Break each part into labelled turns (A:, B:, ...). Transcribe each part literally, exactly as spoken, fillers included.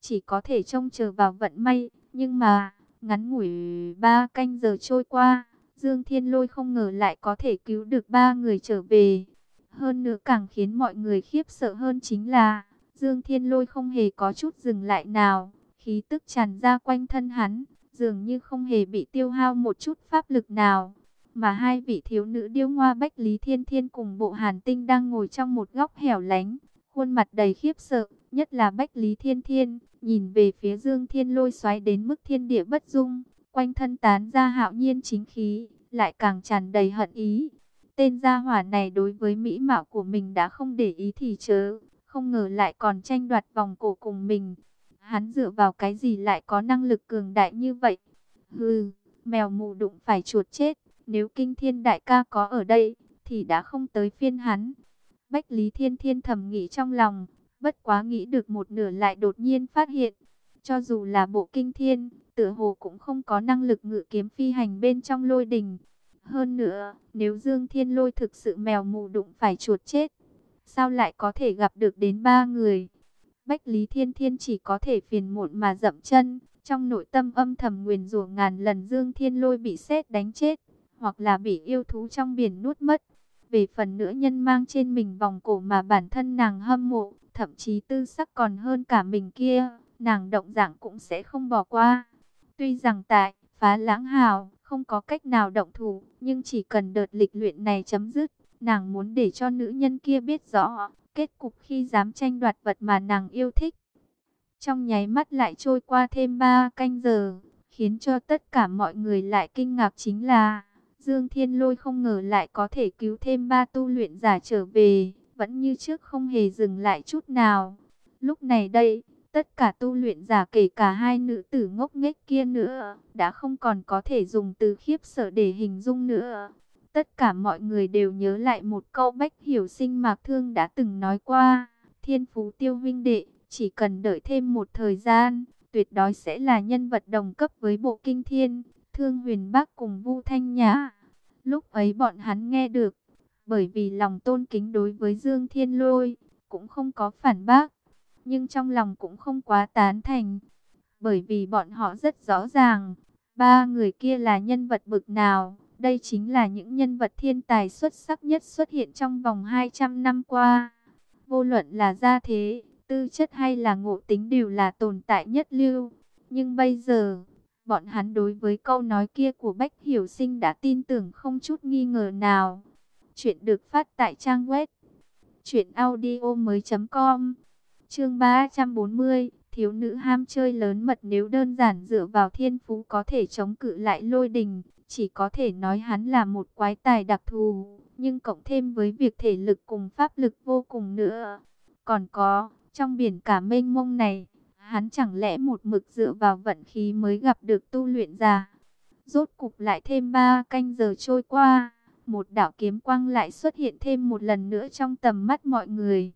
A: chỉ có thể trông chờ vào vận may. Nhưng mà, ngắn ngủi ba canh giờ trôi qua, Dương Thiên Lôi không ngờ lại có thể cứu được ba người trở về. Hơn nữa càng khiến mọi người khiếp sợ hơn chính là, Dương Thiên Lôi không hề có chút dừng lại nào, khí tức tràn ra quanh thân hắn, dường như không hề bị tiêu hao một chút pháp lực nào. Mà hai vị thiếu nữ điêu ngoa Bách Lý Thiên Thiên cùng Bộ Hàn Tinh đang ngồi trong một góc hẻo lánh, khuôn mặt đầy khiếp sợ, nhất là Bách Lý Thiên Thiên, nhìn về phía Dương Thiên Lôi xoáy đến mức thiên địa bất dung, quanh thân tán ra hạo nhiên chính khí, lại càng tràn đầy hận ý. Tên gia hỏa này đối với mỹ mạo của mình đã không để ý thì chớ, không ngờ lại còn tranh đoạt vòng cổ cùng mình. Hắn dựa vào cái gì lại có năng lực cường đại như vậy? Hừ, mèo mù đụng phải chuột chết, nếu Kinh Thiên đại ca có ở đây, thì đã không tới phiên hắn. Bách Lý Thiên Thiên thầm nghĩ trong lòng, bất quá nghĩ được một nửa lại đột nhiên phát hiện. Cho dù là bộ Kinh Thiên, tựa hồ cũng không có năng lực ngự kiếm phi hành bên trong lôi đình. Hơn nữa, nếu Dương Thiên Lôi thực sự mèo mù đụng phải chuột chết, sao lại có thể gặp được đến ba người? Bách Lý Thiên Thiên chỉ có thể phiền muộn mà dậm chân, trong nội tâm âm thầm nguyền rủa ngàn lần Dương Thiên Lôi bị sét đánh chết, hoặc là bị yêu thú trong biển nuốt mất. Về phần nữa nhân mang trên mình vòng cổ mà bản thân nàng hâm mộ, thậm chí tư sắc còn hơn cả mình kia, nàng động dạng cũng sẽ không bỏ qua. Tuy rằng tại Phá Lãng Hào không có cách nào động thủ, nhưng chỉ cần đợt lịch luyện này chấm dứt, nàng muốn để cho nữ nhân kia biết rõ kết cục khi dám tranh đoạt vật mà nàng yêu thích. Trong nháy mắt lại trôi qua thêm ba canh giờ, khiến cho tất cả mọi người lại kinh ngạc chính là Dương Thiên Lôi không ngờ lại có thể cứu thêm ba tu luyện giả trở về, vẫn như trước không hề dừng lại chút nào. Lúc này đây, tất cả tu luyện giả kể cả hai nữ tử ngốc nghếch kia nữa, đã không còn có thể dùng từ khiếp sợ để hình dung nữa. Tất cả mọi người đều nhớ lại một câu Bách Hiểu Sinh Mạc Thương đã từng nói qua, Thiên Phú Tiêu huynh đệ, chỉ cần đợi thêm một thời gian, tuyệt đối sẽ là nhân vật đồng cấp với Bộ Kinh Thiên, Thương Huyền Bác cùng Vu Thanh Nhã. Lúc ấy bọn hắn nghe được, bởi vì lòng tôn kính đối với Dương Thiên Lôi, cũng không có phản bác, nhưng trong lòng cũng không quá tán thành, bởi vì bọn họ rất rõ ràng, ba người kia là nhân vật bực nào. Đây chính là những nhân vật thiên tài xuất sắc nhất xuất hiện trong vòng hai trăm năm qua. Vô luận là gia thế, tư chất hay là ngộ tính đều là tồn tại nhất lưu. Nhưng bây giờ, bọn hắn đối với câu nói kia của Bách Hiểu Sinh đã tin tưởng không chút nghi ngờ nào. Chuyện được phát tại trang web truyện audio mới chấm com. Chương ba trăm bốn mươi, thiếu nữ ham chơi lớn mật. Nếu đơn giản dựa vào thiên phú có thể chống cự lại lôi đình, chỉ có thể nói hắn là một quái tài đặc thù, nhưng cộng thêm với việc thể lực cùng pháp lực vô cùng nữa. Còn có, trong biển cả mênh mông này, hắn chẳng lẽ một mực dựa vào vận khí mới gặp được tu luyện giả? Rốt cục lại thêm ba canh giờ trôi qua, một đạo kiếm quang lại xuất hiện thêm một lần nữa trong tầm mắt mọi người.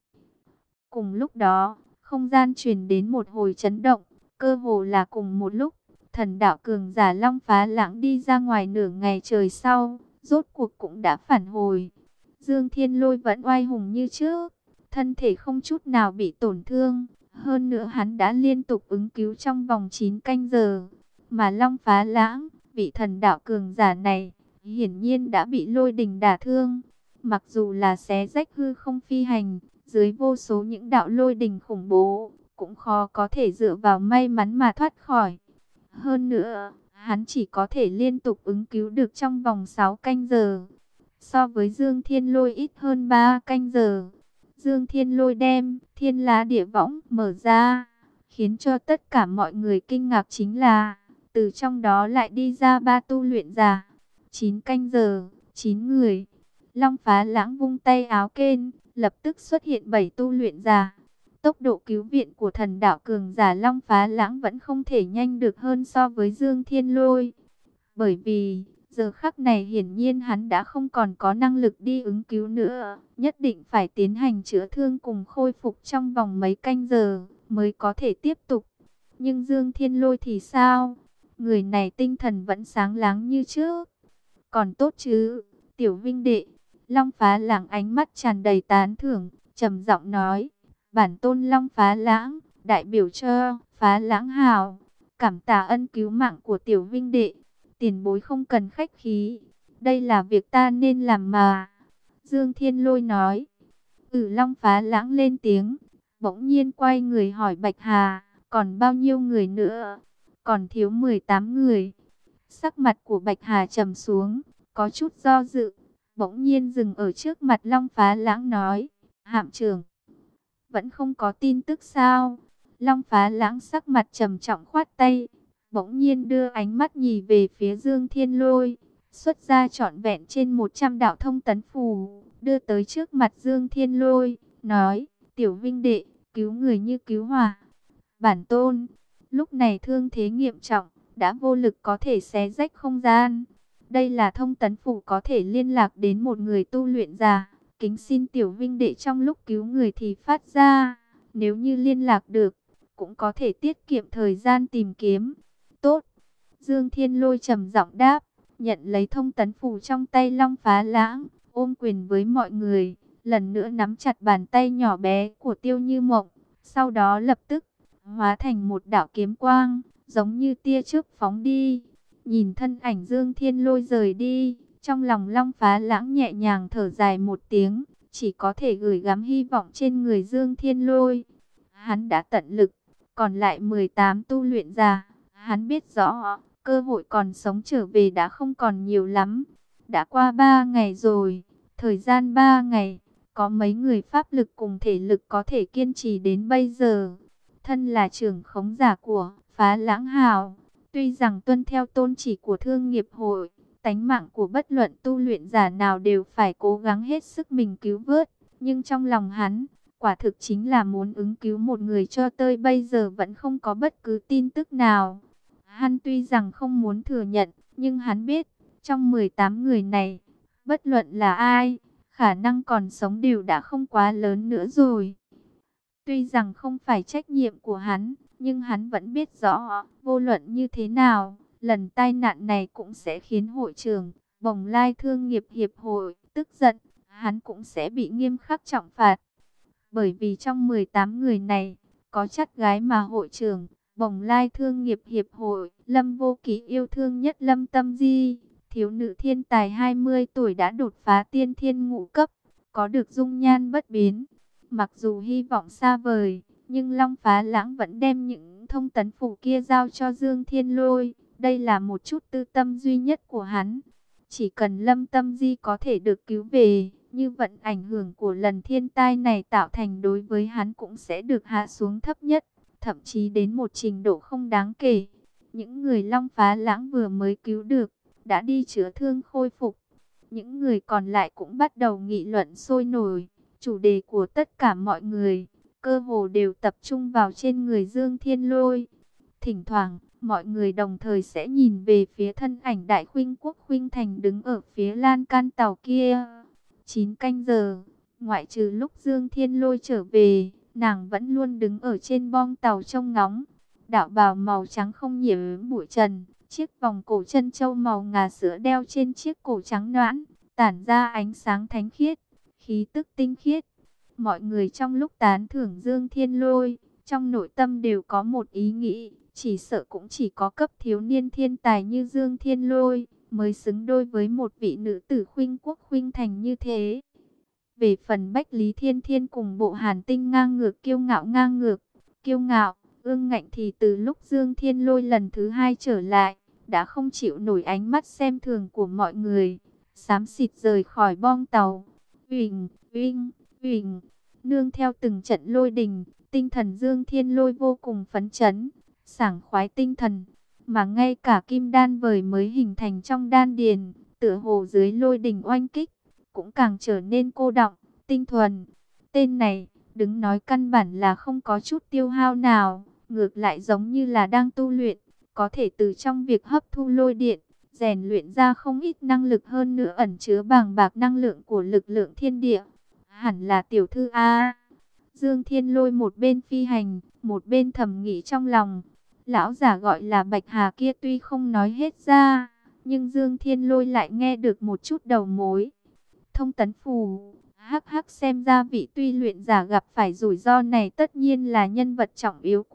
A: Cùng lúc đó, không gian truyền đến một hồi chấn động, cơ hồ là cùng một lúc. Thần đạo cường giả Long Phá Lãng đi ra ngoài nửa ngày trời sau, rốt cuộc cũng đã phản hồi. Dương Thiên Lôi vẫn oai hùng như trước, thân thể không chút nào bị tổn thương. Hơn nữa hắn đã liên tục ứng cứu trong vòng chín canh giờ. Mà Long Phá Lãng, vị thần đạo cường giả này, hiển nhiên đã bị lôi đình đả thương. Mặc dù là xé rách hư không phi hành, dưới vô số những đạo lôi đình khủng bố, cũng khó có thể dựa vào may mắn mà thoát khỏi. Hơn nữa, hắn chỉ có thể liên tục ứng cứu được trong vòng sáu canh giờ. So với Dương Thiên Lôi ít hơn ba canh giờ. Dương Thiên Lôi đem Thiên Lá Địa Võng mở ra, khiến cho tất cả mọi người kinh ngạc chính là, từ trong đó lại đi ra ba tu luyện giả. chín canh giờ, chín người. Long Phá Lãng vung tay áo kên, lập tức xuất hiện bảy tu luyện giả. Tốc độ cứu viện của thần đạo cường giả Long Phá Lãng vẫn không thể nhanh được hơn so với Dương Thiên Lôi. Bởi vì, giờ khắc này hiển nhiên hắn đã không còn có năng lực đi ứng cứu nữa. Nhất định phải tiến hành chữa thương cùng khôi phục trong vòng mấy canh giờ, mới có thể tiếp tục. Nhưng Dương Thiên Lôi thì sao? Người này tinh thần vẫn sáng láng như trước. Còn tốt chứ, tiểu vinh đệ. Long Phá Lãng ánh mắt tràn đầy tán thưởng, trầm giọng nói. Bản tôn Long Phá Lãng, đại biểu cho Phá Lãng hào, cảm tạ ân cứu mạng của tiểu vinh đệ, tiền bối không cần khách khí, đây là việc ta nên làm mà. Dương Thiên Lôi nói. Ừ, Long Phá Lãng lên tiếng, bỗng nhiên quay người hỏi Bạch Hà, còn bao nhiêu người nữa? Còn thiếu mười tám người. Sắc mặt của Bạch Hà trầm xuống, có chút do dự, bỗng nhiên dừng ở trước mặt Long Phá Lãng nói, Hạm trưởng, vẫn không có tin tức sao? Long Phá Lãng sắc mặt trầm trọng khoát tay, bỗng nhiên đưa ánh mắt nhìn về phía Dương Thiên Lôi, xuất ra trọn vẹn trên một trăm đạo thông tấn phù, đưa tới trước mặt Dương Thiên Lôi, nói, tiểu vinh đệ, cứu người như cứu hỏa. Bản tôn, lúc này thương thế nghiêm trọng, đã vô lực có thể xé rách không gian. Đây là thông tấn phù có thể liên lạc đến một người tu luyện giả, kính xin tiểu vinh đệ trong lúc cứu người thì phát ra, nếu như liên lạc được, cũng có thể tiết kiệm thời gian tìm kiếm. Tốt. Dương Thiên Lôi trầm giọng đáp, nhận lấy thông tấn phù trong tay Long Phá Lãng, ôm quyền với mọi người, lần nữa nắm chặt bàn tay nhỏ bé của Tiêu Như Mộng, sau đó lập tức hóa thành một đạo kiếm quang, giống như tia chớp phóng đi. Nhìn thân ảnh Dương Thiên Lôi rời đi, trong lòng Long Phá Lãng nhẹ nhàng thở dài một tiếng, chỉ có thể gửi gắm hy vọng trên người Dương Thiên Lôi. Hắn đã tận lực, còn lại mười tám tu luyện giả, hắn biết rõ, cơ hội còn sống trở về đã không còn nhiều lắm. Đã qua ba ngày rồi, thời gian ba ngày, có mấy người pháp lực cùng thể lực có thể kiên trì đến bây giờ. Thân là trưởng khống giả của Phá Lãng hào, tuy rằng tuân theo tôn chỉ của thương nghiệp hội, tánh mạng của bất luận tu luyện giả nào đều phải cố gắng hết sức mình cứu vớt, nhưng trong lòng hắn, quả thực chính là muốn ứng cứu một người cho tới bây giờ vẫn không có bất cứ tin tức nào. Hắn tuy rằng không muốn thừa nhận, nhưng hắn biết, trong mười tám người này, bất luận là ai, khả năng còn sống đều đã không quá lớn nữa rồi. Tuy rằng không phải trách nhiệm của hắn, nhưng hắn vẫn biết rõ, vô luận như thế nào, lần tai nạn này cũng sẽ khiến hội trưởng Bồng Lai Thương nghiệp Hiệp hội tức giận, hắn cũng sẽ bị nghiêm khắc trọng phạt. Bởi vì trong mười tám người này, có chắc gái mà hội trưởng Bồng Lai Thương nghiệp Hiệp hội Lâm Vô Ký yêu thương nhất Lâm Tâm Di, thiếu nữ thiên tài hai mươi tuổi đã đột phá tiên thiên ngũ cấp, có được dung nhan bất biến. Mặc dù hy vọng xa vời, nhưng Long Phá Lãng vẫn đem những thông tấn phù kia giao cho Dương Thiên Lôi. Đây là một chút tư tâm duy nhất của hắn. Chỉ cần Lâm Tâm Di có thể được cứu về, như vậy ảnh hưởng của lần thiên tai này tạo thành đối với hắn cũng sẽ được hạ xuống thấp nhất, thậm chí đến một trình độ không đáng kể. Những người Long Phá Lãng vừa mới cứu được, đã đi chữa thương khôi phục. Những người còn lại cũng bắt đầu nghị luận sôi nổi. Chủ đề của tất cả mọi người, cơ hồ đều tập trung vào trên người Dương Thiên Lôi. Thỉnh thoảng, mọi người đồng thời sẽ nhìn về phía thân ảnh Đại Khuynh Quốc Khuynh Thành đứng ở phía lan can tàu kia. Chín canh giờ, ngoại trừ lúc Dương Thiên Lôi trở về, nàng vẫn luôn đứng ở trên bong tàu trông ngóng. Đạo bào màu trắng không nhiễm bụi trần, chiếc vòng cổ chân châu màu ngà sữa đeo trên chiếc cổ trắng nõn, tản ra ánh sáng thánh khiết, khí tức tinh khiết. Mọi người trong lúc tán thưởng Dương Thiên Lôi, trong nội tâm đều có một ý nghĩ, chỉ sợ cũng chỉ có cấp thiếu niên thiên tài như Dương Thiên Lôi mới xứng đôi với một vị nữ tử Khuynh Quốc Khuynh Thành như thế. Về phần Bách Lý Thiên Thiên cùng Bộ Hàn Tinh ngang ngược kiêu ngạo ngang ngược, kiêu ngạo, ương ngạnh thì từ lúc Dương Thiên Lôi lần thứ hai trở lại, đã không chịu nổi ánh mắt xem thường của mọi người, xám xịt rời khỏi bong tàu. Uỳnh, uỳnh, uỳnh, nương theo từng trận lôi đình, tinh thần Dương Thiên Lôi vô cùng phấn chấn, sảng khoái tinh thần, mà ngay cả kim đan vời mới hình thành trong đan điền, tựa hồ dưới lôi đình oanh kích, cũng càng trở nên cô đọng, tinh thuần. Tên này, đứng nói căn bản là không có chút tiêu hao nào, ngược lại giống như là đang tu luyện, có thể từ trong việc hấp thu lôi điện, rèn luyện ra không ít năng lực, hơn nữa ẩn chứa bàng bạc năng lượng của lực lượng thiên địa. Hẳn là tiểu thư A. Dương Thiên Lôi một bên phi hành, một bên thầm nghĩ trong lòng. Lão giả gọi là Bạch Hà kia tuy không nói hết ra, nhưng Dương Thiên Lôi lại nghe được một chút đầu mối. Thông tấn phù, hắc hắc, xem ra vị tuy luyện giả gặp phải rủi ro này tất nhiên là nhân vật trọng yếu của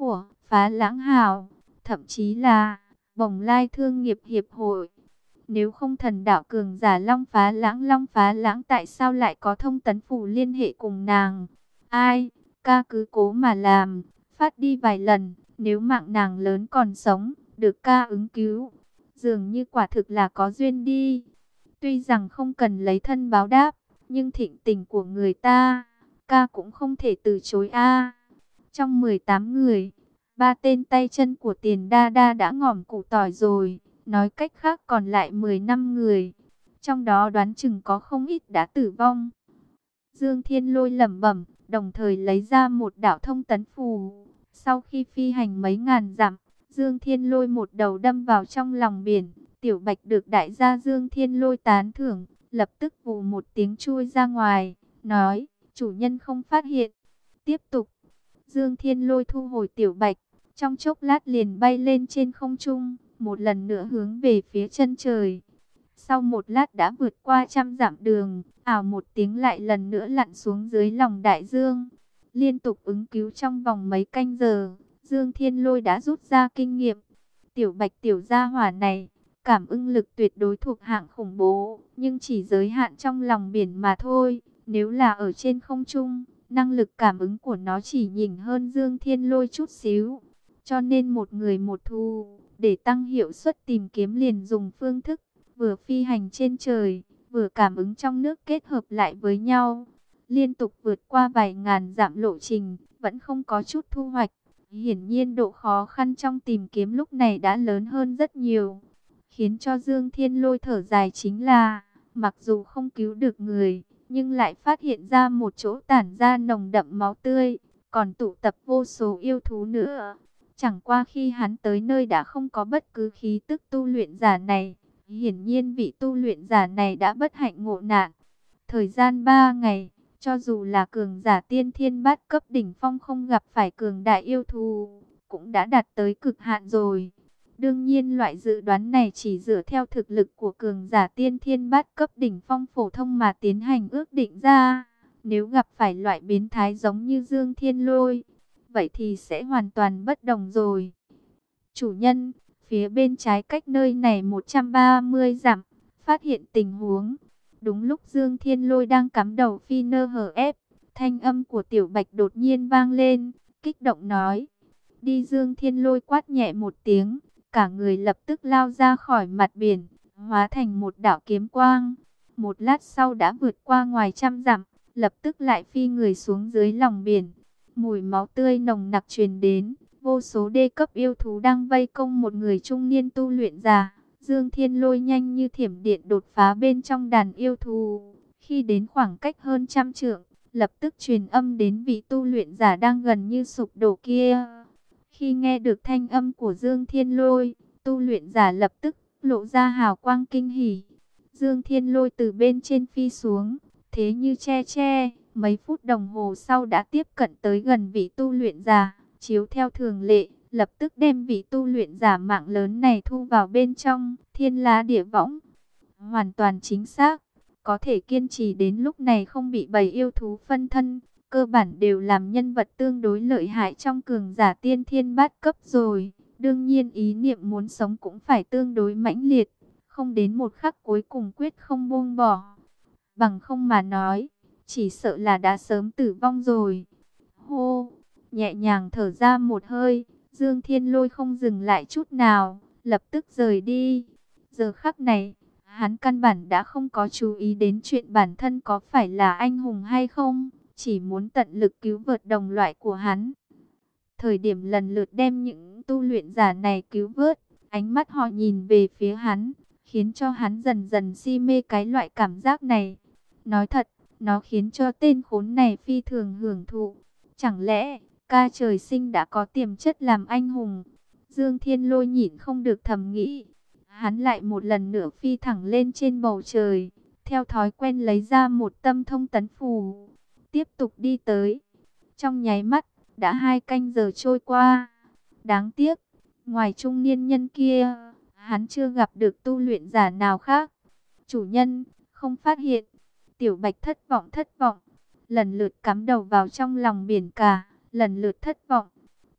A: Phá Lãng Hào, thậm chí là Bồng Lai Thương nghiệp Hiệp hội. Nếu không thần đạo cường giả Long Phá Lãng, Long Phá Lãng tại sao lại có thông tấn phủ liên hệ cùng nàng? Ai, ca cứ cố mà làm, phát đi vài lần, nếu mạng nàng lớn còn sống, được ca ứng cứu. Dường như quả thực là có duyên đi. Tuy rằng không cần lấy thân báo đáp, nhưng thịnh tình của người ta, ca cũng không thể từ chối a. Trong mười tám người, ba tên tay chân của Tiền Đa Đa đã ngỏm củ tỏi rồi, nói cách khác còn lại mười lăm người. Trong đó đoán chừng có không ít đã tử vong. Dương Thiên Lôi lẩm bẩm, đồng thời lấy ra một đạo thông tấn phù. Sau khi phi hành mấy ngàn dặm, Dương Thiên Lôi một đầu đâm vào trong lòng biển. Tiểu Bạch được đại gia Dương Thiên Lôi tán thưởng, lập tức vù một tiếng chui ra ngoài, nói, chủ nhân không phát hiện. Tiếp tục, Dương Thiên Lôi thu hồi Tiểu Bạch, trong chốc lát liền bay lên trên không trung, một lần nữa hướng về phía chân trời. Sau một lát đã vượt qua trăm dặm đường, ảo một tiếng lại lần nữa lặn xuống dưới lòng đại dương. Liên tục ứng cứu trong vòng mấy canh giờ, Dương Thiên Lôi đã rút ra kinh nghiệm. Tiểu Bạch tiểu gia hỏa này, cảm ứng lực tuyệt đối thuộc hạng khủng bố, nhưng chỉ giới hạn trong lòng biển mà thôi. Nếu là ở trên không trung, năng lực cảm ứng của nó chỉ nhỉnh hơn Dương Thiên Lôi chút xíu. Cho nên một người một thú, để tăng hiệu suất tìm kiếm liền dùng phương thức vừa phi hành trên trời, vừa cảm ứng trong nước kết hợp lại với nhau. Liên tục vượt qua vài ngàn dặm lộ trình, vẫn không có chút thu hoạch. Hiển nhiên độ khó khăn trong tìm kiếm lúc này đã lớn hơn rất nhiều. Khiến cho Dương Thiên Lôi thở dài chính là, mặc dù không cứu được người, nhưng lại phát hiện ra một chỗ tản ra nồng đậm máu tươi, còn tụ tập vô số yêu thú nữa. Chẳng qua khi hắn tới nơi đã không có bất cứ khí tức tu luyện giả này. Hiển nhiên vị tu luyện giả này đã bất hạnh ngộ nạn. Thời gian ba ngày, cho dù là cường giả tiên thiên bát cấp đỉnh phong không gặp phải cường đại yêu thú, cũng đã đạt tới cực hạn rồi. Đương nhiên loại dự đoán này chỉ dựa theo thực lực của cường giả tiên thiên bát cấp đỉnh phong phổ thông mà tiến hành ước định ra. Nếu gặp phải loại biến thái giống như Dương Thiên Lôi, vậy thì sẽ hoàn toàn bất đồng rồi. Chủ nhân, phía bên trái cách nơi này một trăm ba mươi dặm, phát hiện tình huống. Đúng lúc Dương Thiên Lôi đang cắm đầu phi nơ hở ép, thanh âm của Tiểu Bạch đột nhiên vang lên, kích động nói. Đi. Dương Thiên Lôi quát nhẹ một tiếng, cả người lập tức lao ra khỏi mặt biển, hóa thành một đạo kiếm quang. Một lát sau đã vượt qua ngoài trăm dặm, lập tức lại phi người xuống dưới lòng biển. Mùi máu tươi nồng nặc truyền đến, vô số đê cấp yêu thú đang vây công một người trung niên tu luyện giả. Dương Thiên Lôi nhanh như thiểm điện đột phá bên trong đàn yêu thú. Khi đến khoảng cách hơn trăm trượng, lập tức truyền âm đến vị tu luyện giả đang gần như sụp đổ kia. Khi nghe được thanh âm của Dương Thiên Lôi, tu luyện giả lập tức lộ ra hào quang kinh hỉ. Dương Thiên Lôi từ bên trên phi xuống, thế như che che, mấy phút đồng hồ sau đã tiếp cận tới gần vị tu luyện giả, chiếu theo thường lệ, lập tức đem vị tu luyện giả mạng lớn này thu vào bên trong Thiên Lá Địa Võng. Hoàn toàn chính xác, có thể kiên trì đến lúc này không bị bầy yêu thú phân thân, cơ bản đều làm nhân vật tương đối lợi hại trong cường giả tiên thiên bát cấp rồi. Đương nhiên ý niệm muốn sống cũng phải tương đối mãnh liệt, không đến một khắc cuối cùng quyết không buông bỏ. Bằng không mà nói, chỉ sợ là đã sớm tử vong rồi. Hô, nhẹ nhàng thở ra một hơi, Dương Thiên Lôi không dừng lại chút nào, lập tức rời đi. Giờ khắc này, hắn căn bản đã không có chú ý đến chuyện bản thân có phải là anh hùng hay không, chỉ muốn tận lực cứu vớt đồng loại của hắn. Thời điểm lần lượt đem những tu luyện giả này cứu vớt, ánh mắt họ nhìn về phía hắn, khiến cho hắn dần dần si mê cái loại cảm giác này. Nói thật, nó khiến cho tên khốn này phi thường hưởng thụ. Chẳng lẽ, ca trời sinh đã có tiềm chất làm anh hùng? Dương Thiên Lôi nhịn không được thầm nghĩ. Hắn lại một lần nữa phi thẳng lên trên bầu trời, theo thói quen lấy ra một tâm thông tấn phù, tiếp tục đi tới. Trong nháy mắt, đã hai canh giờ trôi qua. Đáng tiếc, ngoài trung niên nhân kia, hắn chưa gặp được tu luyện giả nào khác. Chủ nhân, không phát hiện. Tiểu Bạch thất vọng thất vọng, lần lượt cắm đầu vào trong lòng biển cả, lần lượt thất vọng.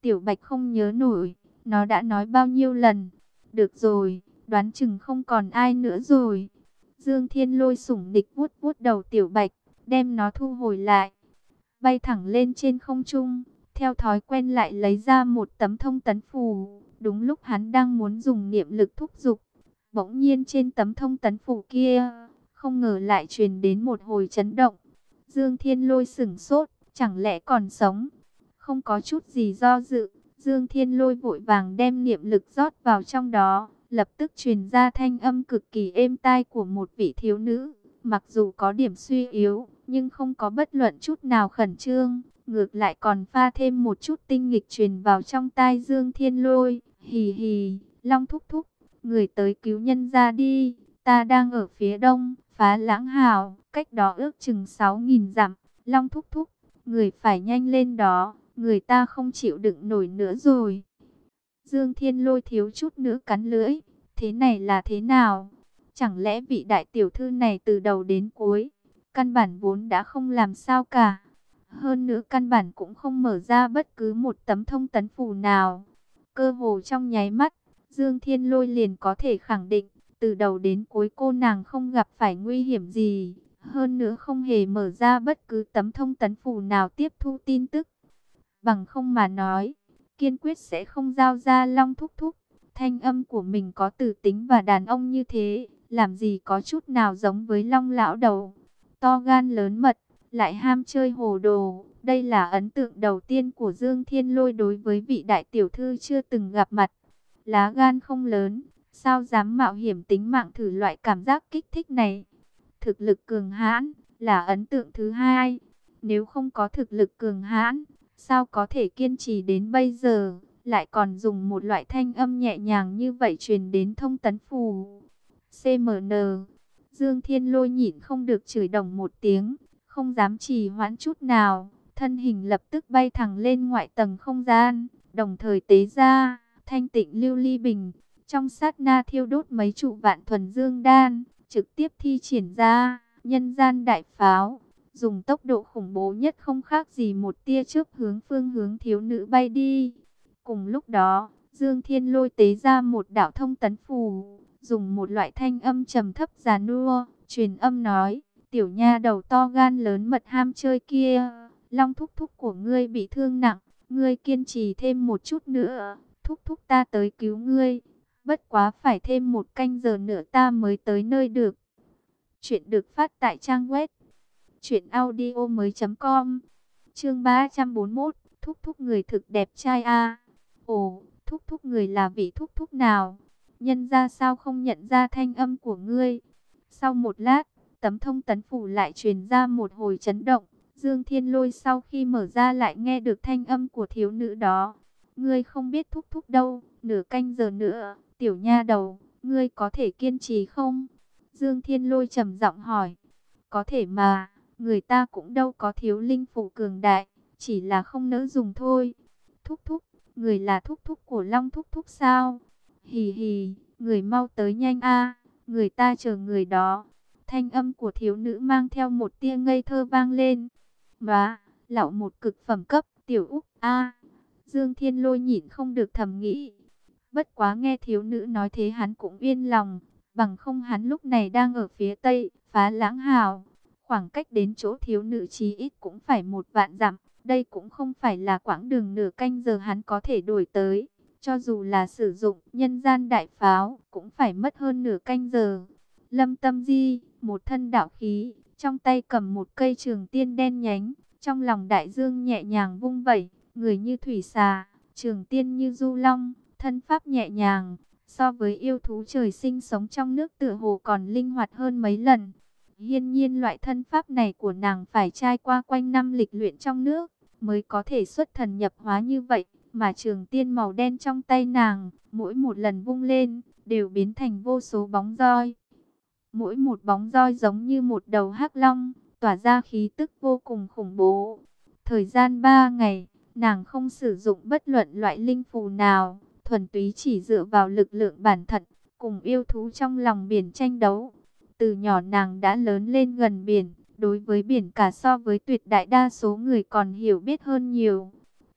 A: Tiểu Bạch không nhớ nổi, nó đã nói bao nhiêu lần. Được rồi, đoán chừng không còn ai nữa rồi. Dương Thiên Lôi sủng nịch vuốt vuốt đầu Tiểu Bạch, đem nó thu hồi lại. Bay thẳng lên trên không trung, theo thói quen lại lấy ra một tấm thông tấn phù. Đúng lúc hắn đang muốn dùng niệm lực thúc giục, bỗng nhiên trên tấm thông tấn phù kia, không ngờ lại truyền đến một hồi chấn động. Dương Thiên Lôi sửng sốt, chẳng lẽ còn sống? Không có chút gì do dự, Dương Thiên Lôi vội vàng đem niệm lực rót vào trong đó, lập tức truyền ra thanh âm cực kỳ êm tai của một vị thiếu nữ. Mặc dù có điểm suy yếu, nhưng không có bất luận chút nào khẩn trương, ngược lại còn pha thêm một chút tinh nghịch truyền vào trong tai Dương Thiên Lôi. Hì hì, Long thúc thúc, người tới cứu nhân ra đi, ta đang ở phía đông, Phá Lãng Hào, cách đó ước chừng sáu nghìn dặm. Long thúc thúc, người phải nhanh lên đó, người ta không chịu đựng nổi nữa rồi. Dương Thiên Lôi thiếu chút nữa cắn lưỡi, thế này là thế nào? Chẳng lẽ vị đại tiểu thư này từ đầu đến cuối, căn bản vốn đã không làm sao cả. Hơn nữa căn bản cũng không mở ra bất cứ một tấm thông tấn phù nào. Cơ hồ trong nháy mắt, Dương Thiên Lôi liền có thể khẳng định, từ đầu đến cuối cô nàng không gặp phải nguy hiểm gì. Hơn nữa không hề mở ra bất cứ tấm thông tấn phù nào tiếp thu tin tức. Bằng không mà nói, kiên quyết sẽ không giao ra Long thúc thúc. Thanh âm của mình có tử tính và đàn ông như thế, làm gì có chút nào giống với Long lão đầu. To gan lớn mật, lại ham chơi hồ đồ. Đây là ấn tượng đầu tiên của Dương Thiên Lôi đối với vị đại tiểu thư chưa từng gặp mặt. Lá gan không lớn, sao dám mạo hiểm tính mạng thử loại cảm giác kích thích này. Thực lực cường hãn là ấn tượng thứ hai. Nếu không có thực lực cường hãn, sao có thể kiên trì đến bây giờ, lại còn dùng một loại thanh âm nhẹ nhàng như vậy truyền đến thông tấn phù. xê em en, Dương Thiên Lôi nhịn không được chửi đồng một tiếng, không dám trì hoãn chút nào, thân hình lập tức bay thẳng lên ngoại tầng không gian, đồng thời tế ra thanh tịnh lưu ly bình, trong sát na thiêu đốt mấy trụ vạn thuần dương đan, trực tiếp thi triển ra nhân gian đại pháo, dùng tốc độ khủng bố nhất không khác gì một tia chớp hướng phương hướng thiếu nữ bay đi. Cùng lúc đó, Dương Thiên Lôi tế ra một đạo thông tấn phù, dùng một loại thanh âm trầm thấp già nua, truyền âm nói, tiểu nha đầu to gan lớn mật ham chơi kia, Long thúc thúc của ngươi bị thương nặng, ngươi kiên trì thêm một chút nữa, thúc thúc ta tới cứu ngươi, bất quá phải thêm một canh giờ nữa ta mới tới nơi được. Chuyện được phát tại trang web truyện audio mới chấm com. Chương ba trăm bốn mươi mốt, thúc thúc người thực đẹp trai a. Ồ, thúc thúc người là vị thúc thúc nào? Nhân ra sao không nhận ra thanh âm của ngươi? Sau một lát, tấm thông tấn phủ lại truyền ra một hồi chấn động. Dương Thiên Lôi sau khi mở ra lại nghe được thanh âm của thiếu nữ đó. Ngươi không biết thúc thúc đâu, nửa canh giờ nữa, tiểu nha đầu, ngươi có thể kiên trì không? Dương Thiên Lôi trầm giọng hỏi. Có thể mà, người ta cũng đâu có thiếu linh phủ cường đại, chỉ là không nỡ dùng thôi. Thúc thúc, người là thúc thúc của Long thúc thúc sao? Hì hì, người mau tới nhanh a, người ta chờ người đó. Thanh âm của thiếu nữ mang theo một tia ngây thơ vang lên. Và, lão một cực phẩm cấp, tiểu Úc a. Dương Thiên Lôi nhịn không được thầm nghĩ. Bất quá nghe thiếu nữ nói thế hắn cũng yên lòng, bằng không hắn lúc này đang ở phía tây, Phá Lãng Hào. Khoảng cách đến chỗ thiếu nữ chí ít cũng phải một vạn dặm, đây cũng không phải là quãng đường nửa canh giờ hắn có thể đổi tới. Cho dù là sử dụng nhân gian đại pháo, cũng phải mất hơn nửa canh giờ. Lâm Tâm Di, một thân đạo khí, trong tay cầm một cây trường tiên đen nhánh, trong lòng đại dương nhẹ nhàng vung vẩy, người như thủy xà, trường tiên như du long, thân pháp nhẹ nhàng, so với yêu thú trời sinh sống trong nước tựa hồ còn linh hoạt hơn mấy lần. Hiển nhiên loại thân pháp này của nàng phải trải qua quanh năm lịch luyện trong nước, mới có thể xuất thần nhập hóa như vậy, mà trường tiên màu đen trong tay nàng, mỗi một lần vung lên, đều biến thành vô số bóng roi. Mỗi một bóng roi giống như một đầu hắc long, tỏa ra khí tức vô cùng khủng bố. Thời gian ba ngày, nàng không sử dụng bất luận loại linh phù nào, thuần túy chỉ dựa vào lực lượng bản thân, cùng yêu thú trong lòng biển tranh đấu. Từ nhỏ nàng đã lớn lên gần biển, đối với biển cả so với tuyệt đại đa số người còn hiểu biết hơn nhiều.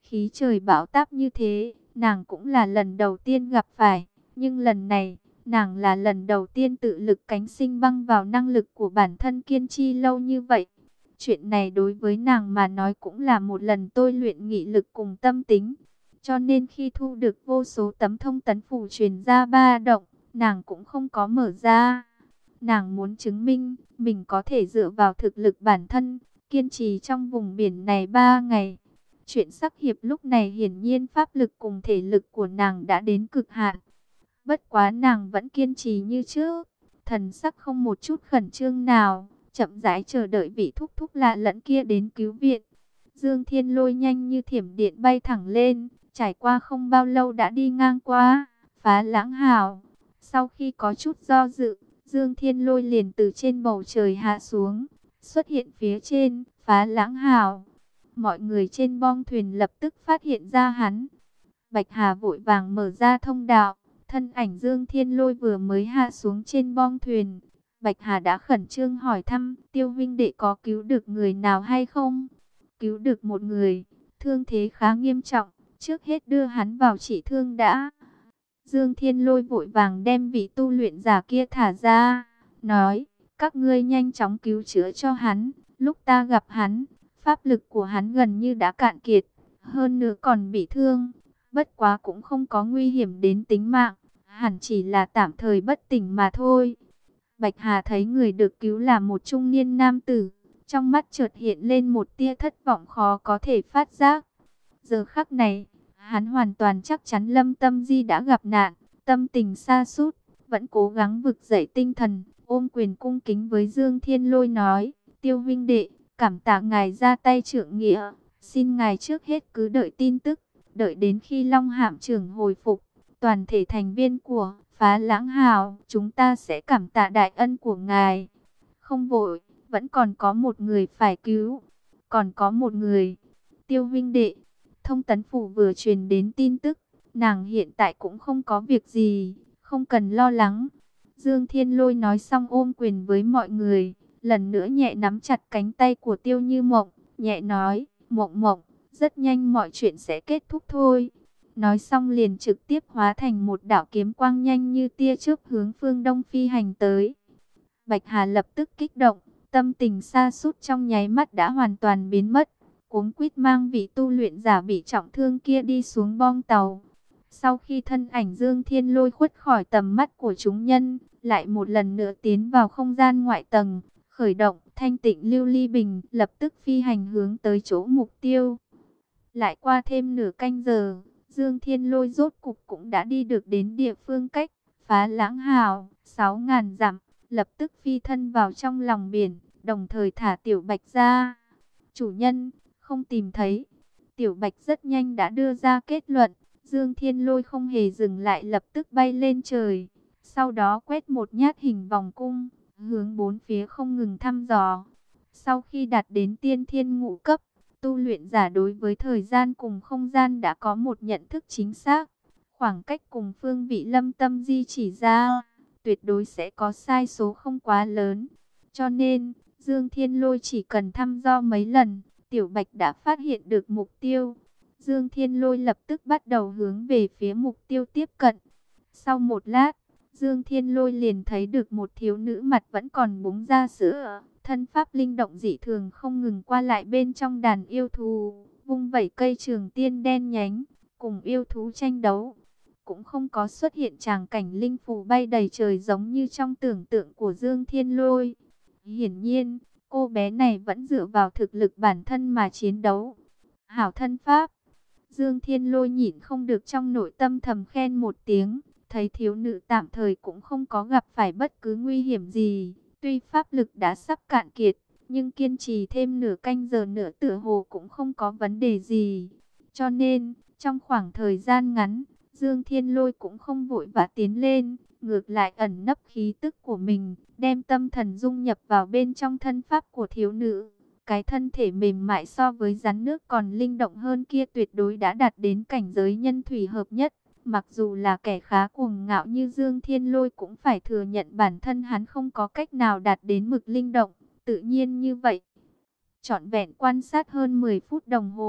A: Khí trời bão táp như thế, nàng cũng là lần đầu tiên gặp phải. Nhưng lần này, nàng là lần đầu tiên tự lực cánh sinh băng vào năng lực của bản thân kiên trì lâu như vậy. Chuyện này đối với nàng mà nói cũng là một lần tôi luyện nghị lực cùng tâm tính. Cho nên khi thu được vô số tấm thông tấn phù truyền ra ba động, nàng cũng không có mở ra. Nàng muốn chứng minh mình có thể dựa vào thực lực bản thân, kiên trì trong vùng biển này ba ngày. Chuyện sắc hiệp lúc này hiển nhiên pháp lực cùng thể lực của nàng đã đến cực hạn. Bất quá nàng vẫn kiên trì như trước, thần sắc không một chút khẩn trương nào, chậm rãi chờ đợi vị thúc thúc lạ lẫn kia đến cứu viện. Dương Thiên Lôi nhanh như thiểm điện bay thẳng lên, trải qua không bao lâu đã đi ngang qua Phá Lãng Hào. Sau khi có chút do dự, Dương Thiên Lôi liền từ trên bầu trời hạ xuống, xuất hiện phía trên Phá Lãng Hào. Mọi người trên bong thuyền lập tức phát hiện ra hắn. Bạch Hà vội vàng mở ra thông đạo, thân ảnh Dương Thiên Lôi vừa mới hạ xuống trên bong thuyền. Bạch Hà đã khẩn trương hỏi thăm, Tiêu huynh đệ có cứu được người nào hay không? Cứu được một người, thương thế khá nghiêm trọng, trước hết đưa hắn vào trị thương đã. Dương Thiên Lôi vội vàng đem vị tu luyện giả kia thả ra, nói, các ngươi nhanh chóng cứu chữa cho hắn. Lúc ta gặp hắn, pháp lực của hắn gần như đã cạn kiệt, hơn nữa còn bị thương, bất quá cũng không có nguy hiểm đến tính mạng, hẳn chỉ là tạm thời bất tỉnh mà thôi. Bạch Hà thấy người được cứu là một trung niên nam tử, trong mắt chợt hiện lên một tia thất vọng khó có thể phát giác. Giờ khắc này, hắn hoàn toàn chắc chắn Lâm Tâm Di đã gặp nạn, tâm tình sa sút, vẫn cố gắng vực dậy tinh thần, ôm quyền cung kính với Dương Thiên Lôi nói, Tiêu huynh đệ, cảm tạ ngài ra tay trượng nghĩa, xin ngài trước hết cứ đợi tin tức, đợi đến khi Long Hạm trưởng hồi phục, toàn thể thành viên của Phá Lãng Hào, chúng ta sẽ cảm tạ đại ân của ngài. Không vội, vẫn còn có một người phải cứu, còn có một người. Tiêu huynh đệ, thông tấn phủ vừa truyền đến tin tức, nàng hiện tại cũng không có việc gì, không cần lo lắng. Dương Thiên Lôi nói xong ôm quyền với mọi người, lần nữa nhẹ nắm chặt cánh tay của Tiêu Như Mộng, nhẹ nói, Mộng Mộng, rất nhanh mọi chuyện sẽ kết thúc thôi. Nói xong liền trực tiếp hóa thành một đạo kiếm quang nhanh như tia chớp hướng phương đông phi hành tới. Bạch Hà lập tức kích động, tâm tình sa sút trong nháy mắt đã hoàn toàn biến mất, cuống quýt mang vị tu luyện giả bị trọng thương kia đi xuống bong tàu. Sau khi thân ảnh Dương Thiên Lôi khuất khỏi tầm mắt của chúng nhân, lại một lần nữa tiến vào không gian ngoại tầng, khởi động thanh tịnh lưu ly bình, lập tức phi hành hướng tới chỗ mục tiêu. Lại qua thêm nửa canh giờ, Dương Thiên Lôi rốt cục cũng đã đi được đến địa phương cách Phá Lãng Hào sáu ngàn dặm, lập tức phi thân vào trong lòng biển, đồng thời thả Tiểu Bạch ra. Chủ nhân, không tìm thấy. Tiểu Bạch rất nhanh đã đưa ra kết luận. Dương Thiên Lôi không hề dừng lại, lập tức bay lên trời. Sau đó quét một nhát hình vòng cung, hướng bốn phía không ngừng thăm dò. Sau khi đạt đến tiên thiên ngũ cấp, tu luyện giả đối với thời gian cùng không gian đã có một nhận thức chính xác. Khoảng cách cùng phương vị Lâm Tâm Di chỉ ra, tuyệt đối sẽ có sai số không quá lớn. Cho nên, Dương Thiên Lôi chỉ cần thăm dò mấy lần, Tiểu Bạch đã phát hiện được mục tiêu. Dương Thiên Lôi lập tức bắt đầu hướng về phía mục tiêu tiếp cận. Sau một lát, Dương Thiên Lôi liền thấy được một thiếu nữ mặt vẫn còn búng ra sữa, thân pháp linh động dị thường không ngừng qua lại bên trong đàn yêu thú, vung vẩy cây trường tiên đen nhánh, cùng yêu thú tranh đấu. Cũng không có xuất hiện tràng cảnh linh phù bay đầy trời giống như trong tưởng tượng của Dương Thiên Lôi. Hiển nhiên, cô bé này vẫn dựa vào thực lực bản thân mà chiến đấu. Hảo thân pháp. Dương Thiên Lôi nhịn không được trong nội tâm thầm khen một tiếng, thấy thiếu nữ tạm thời cũng không có gặp phải bất cứ nguy hiểm gì. Tuy pháp lực đã sắp cạn kiệt, nhưng kiên trì thêm nửa canh giờ nữa tựa hồ cũng không có vấn đề gì. Cho nên, trong khoảng thời gian ngắn, Dương Thiên Lôi cũng không vội vã tiến lên, ngược lại ẩn nấp khí tức của mình, đem tâm thần dung nhập vào bên trong thân pháp của thiếu nữ. Cái thân thể mềm mại so với rắn nước còn linh động hơn kia tuyệt đối đã đạt đến cảnh giới nhân thủy hợp nhất. Mặc dù là kẻ khá cuồng ngạo như Dương Thiên Lôi cũng phải thừa nhận bản thân hắn không có cách nào đạt đến mực linh động, tự nhiên như vậy. Trọn vẹn quan sát hơn mười phút đồng hồ,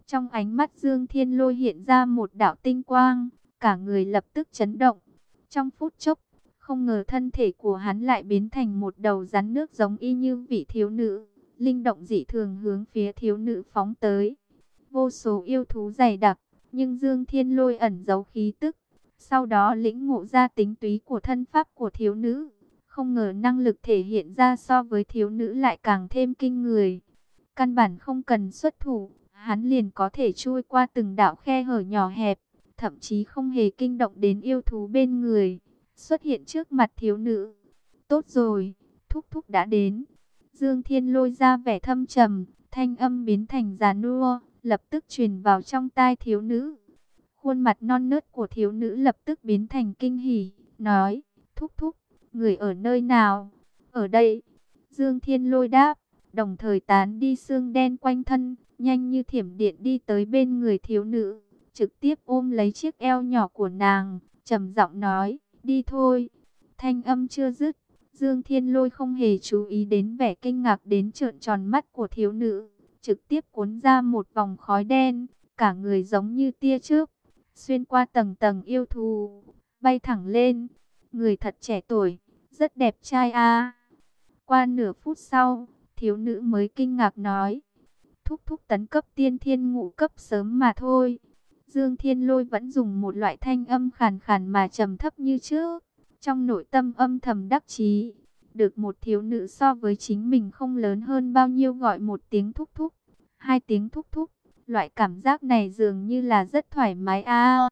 A: Trong ánh mắt Dương Thiên Lôi hiện ra một đạo tinh quang, cả người lập tức chấn động. Trong phút chốc, không ngờ thân thể của hắn lại biến thành một đầu rắn nước giống y như vị thiếu nữ, linh động dị thường hướng phía thiếu nữ phóng tới. Vô số yêu thú dày đặc, nhưng Dương Thiên Lôi ẩn giấu khí tức, sau đó lĩnh ngộ ra tính túy của thân pháp của thiếu nữ. Không ngờ năng lực thể hiện ra so với thiếu nữ lại càng thêm kinh người. Căn bản không cần xuất thủ, hắn liền có thể chui qua từng đạo khe hở nhỏ hẹp, thậm chí không hề kinh động đến yêu thú bên người, xuất hiện trước mặt thiếu nữ. Tốt rồi, thúc thúc đã đến. Dương Thiên Lôi ra vẻ thâm trầm, thanh âm biến thành già nua, lập tức truyền vào trong tai thiếu nữ. Khuôn mặt non nớt của thiếu nữ lập tức biến thành kinh hỉ, nói, thúc thúc, người ở nơi nào? Ở đây. Dương Thiên Lôi đáp, đồng thời tán đi xương đen quanh thân, nhanh như thiểm điện đi tới bên người thiếu nữ, trực tiếp ôm lấy chiếc eo nhỏ của nàng, trầm giọng nói, đi thôi. Thanh âm chưa dứt, Dương Thiên Lôi không hề chú ý đến vẻ kinh ngạc đến trợn tròn mắt của thiếu nữ, trực tiếp cuốn ra một vòng khói đen, cả người giống như tia chớp, xuyên qua tầng tầng yêu thú, bay thẳng lên. Người thật trẻ tuổi, rất đẹp trai a. Qua nửa phút sau, thiếu nữ mới kinh ngạc nói, thúc thúc tấn cấp tiên thiên ngũ cấp sớm mà thôi. Dương Thiên Lôi vẫn dùng một loại thanh âm khàn khàn mà trầm thấp như trước, trong nội tâm âm thầm đắc chí. Được một thiếu nữ so với chính mình không lớn hơn bao nhiêu gọi một tiếng thúc thúc, hai tiếng thúc thúc, loại cảm giác này dường như là rất thoải mái a.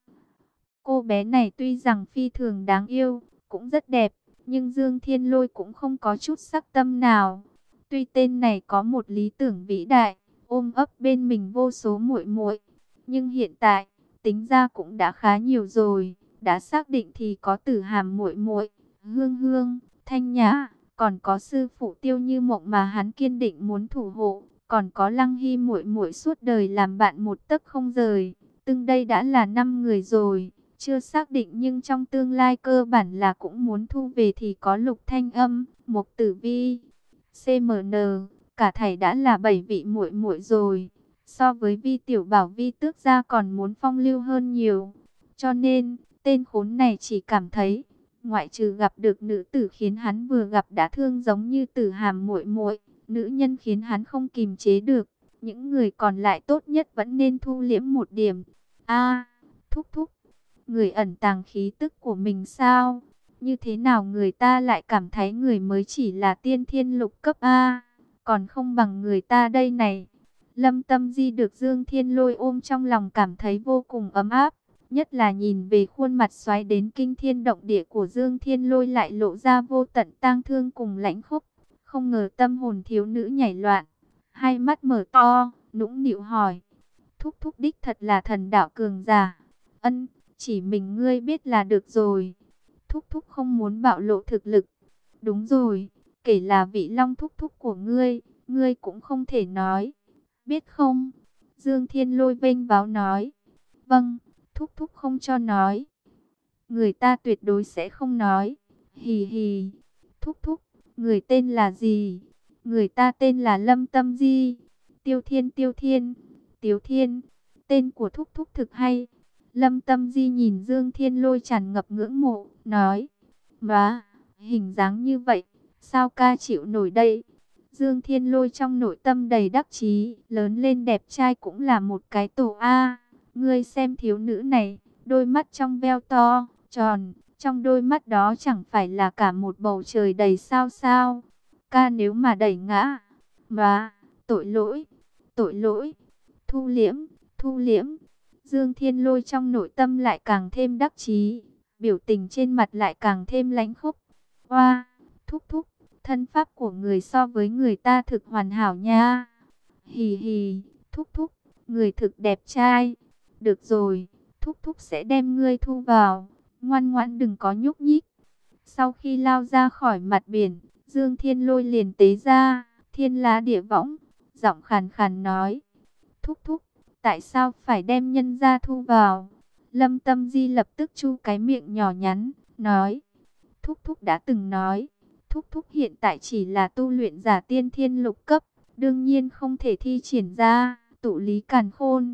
A: Cô bé này tuy rằng phi thường đáng yêu, cũng rất đẹp, nhưng Dương Thiên Lôi cũng không có chút sắc tâm nào. Tuy tên này có một lý tưởng vĩ đại, ôm ấp bên mình vô số muội muội, nhưng hiện tại, tính ra cũng đã khá nhiều rồi. Đã xác định thì có Tử Hàm muội muội, Hương Hương, Thanh Nhã, còn có sư phụ Tiêu Như Mộng mà hắn kiên định muốn thủ hộ, còn có Lăng Hy muội muội suốt đời làm bạn một tấc không rời. Từng đây đã là năm người rồi. Chưa xác định nhưng trong tương lai cơ bản là cũng muốn thu về thì có Lục Thanh Âm, Mộc Tử Vi, xê em en, cả thảy đã là bảy vị muội muội rồi. So với Vi Tiểu Bảo Vi Tước gia còn muốn phong lưu hơn nhiều. Cho nên, tên khốn này chỉ cảm thấy, ngoại trừ gặp được nữ tử khiến hắn vừa gặp đã thương giống như Tử Hàm muội muội, nữ nhân khiến hắn không kìm chế được, những người còn lại tốt nhất vẫn nên thu liễm một điểm. A, thúc thúc, người ẩn tàng khí tức của mình sao? Như thế nào người ta lại cảm thấy người mới chỉ là tiên thiên lục cấp A, còn không bằng người ta đây này. Lâm Tâm Di được Dương Thiên Lôi ôm trong lòng cảm thấy vô cùng ấm áp, nhất là nhìn về khuôn mặt xoáy đến kinh thiên động địa của Dương Thiên Lôi lại lộ ra vô tận tang thương cùng lãnh khốc. Không ngờ tâm hồn thiếu nữ nhảy loạn, hai mắt mở to, nũng nịu hỏi, thúc thúc đích thật là thần đạo cường giả? Ân, chỉ mình ngươi biết là được rồi. Thúc thúc không muốn bạo lộ thực lực. Đúng rồi, kể là vị long thúc thúc của ngươi, ngươi cũng không thể nói. Biết không? Dương Thiên Lôi vênh váo nói. Vâng, thúc thúc không cho nói. Người ta tuyệt đối sẽ không nói. Hì hì. Thúc thúc, người tên là gì? Người ta tên là Lâm Tâm Di. Tiêu Thiên Tiêu Thiên. Tiếu Thiên. Tên của thúc thúc thực hay. Lâm Tâm Di nhìn Dương Thiên Lôi tràn ngập ngưỡng mộ, nói, má, hình dáng như vậy, sao ca chịu nổi đây? Dương Thiên Lôi trong nội tâm đầy đắc chí, lớn lên đẹp trai cũng là một cái tổ A. Ngươi xem thiếu nữ này, đôi mắt trong veo to, tròn, trong đôi mắt đó chẳng phải là cả một bầu trời đầy sao sao. Ca nếu mà đẩy ngã, má, tội lỗi, tội lỗi, thu liễm, thu liễm. Dương Thiên Lôi trong nội tâm lại càng thêm đắc chí, biểu tình trên mặt lại càng thêm lãnh khốc. Oa, thúc thúc, thân pháp của người so với người ta thực hoàn hảo nha. Hì hì, thúc thúc, người thực đẹp trai. Được rồi, thúc thúc sẽ đem ngươi thu vào, ngoan ngoãn đừng có nhúc nhích. Sau khi lao ra khỏi mặt biển, Dương Thiên Lôi liền tế ra Thiên Lá Địa Võng, giọng khàn khàn nói, thúc thúc, tại sao phải đem nhân gia thu vào? Lâm Tâm Di lập tức chu cái miệng nhỏ nhắn, nói, thúc thúc đã từng nói, thúc thúc hiện tại chỉ là tu luyện giả tiên thiên lục cấp, đương nhiên không thể thi triển ra tụ lý càn khôn.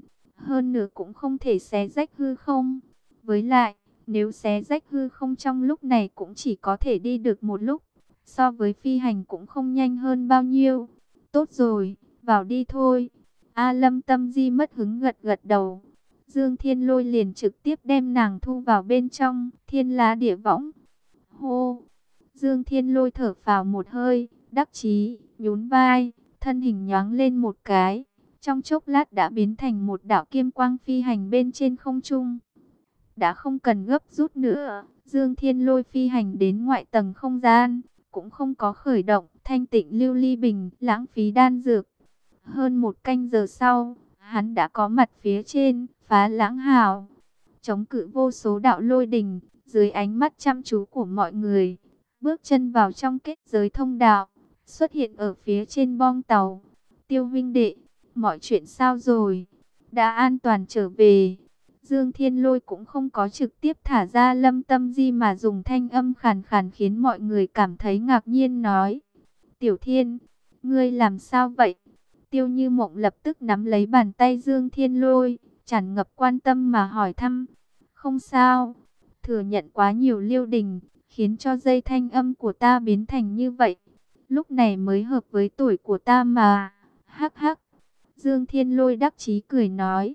A: hơn nữa cũng không thể xé rách hư không. Với lại, nếu xé rách hư không trong lúc này cũng chỉ có thể đi được một lúc, so với phi hành cũng không nhanh hơn bao nhiêu. Tốt rồi, vào đi thôi. A Lâm Tâm Di mất hứng gật gật đầu. Dương Thiên Lôi liền trực tiếp đem nàng thu vào bên trong Thiên Lá Địa Võng. Hô! Dương Thiên Lôi thở phào một hơi, đắc chí, nhún vai, thân hình nhoáng lên một cái. Trong chốc lát đã biến thành một đạo kim quang phi hành bên trên không trung. Đã không cần gấp rút nữa, Dương Thiên Lôi phi hành đến ngoại tầng không gian, cũng không có khởi động thanh tịnh lưu ly bình, lãng phí đan dược. Hơn một canh giờ sau, hắn đã có mặt phía trên Phá Lãng Hào, chống cự vô số đạo lôi đình, dưới ánh mắt chăm chú của mọi người, bước chân vào trong kết giới thông đạo, xuất hiện ở phía trên bong tàu. Tiêu huynh đệ, mọi chuyện sao rồi? Đã an toàn trở về? Dương Thiên Lôi cũng không có trực tiếp thả ra Lâm Tâm Di mà dùng thanh âm khàn khàn khiến mọi người cảm thấy ngạc nhiên nói. Tiểu Thiên, ngươi làm sao vậy? Tiêu Như Mộng lập tức nắm lấy bàn tay Dương Thiên Lôi, tràn ngập quan tâm mà hỏi thăm. Không sao, thừa nhận quá nhiều liêu đình, khiến cho dây thanh âm của ta biến thành như vậy. Lúc này mới hợp với tuổi của ta mà. Hắc hắc. Dương Thiên Lôi đắc chí cười nói.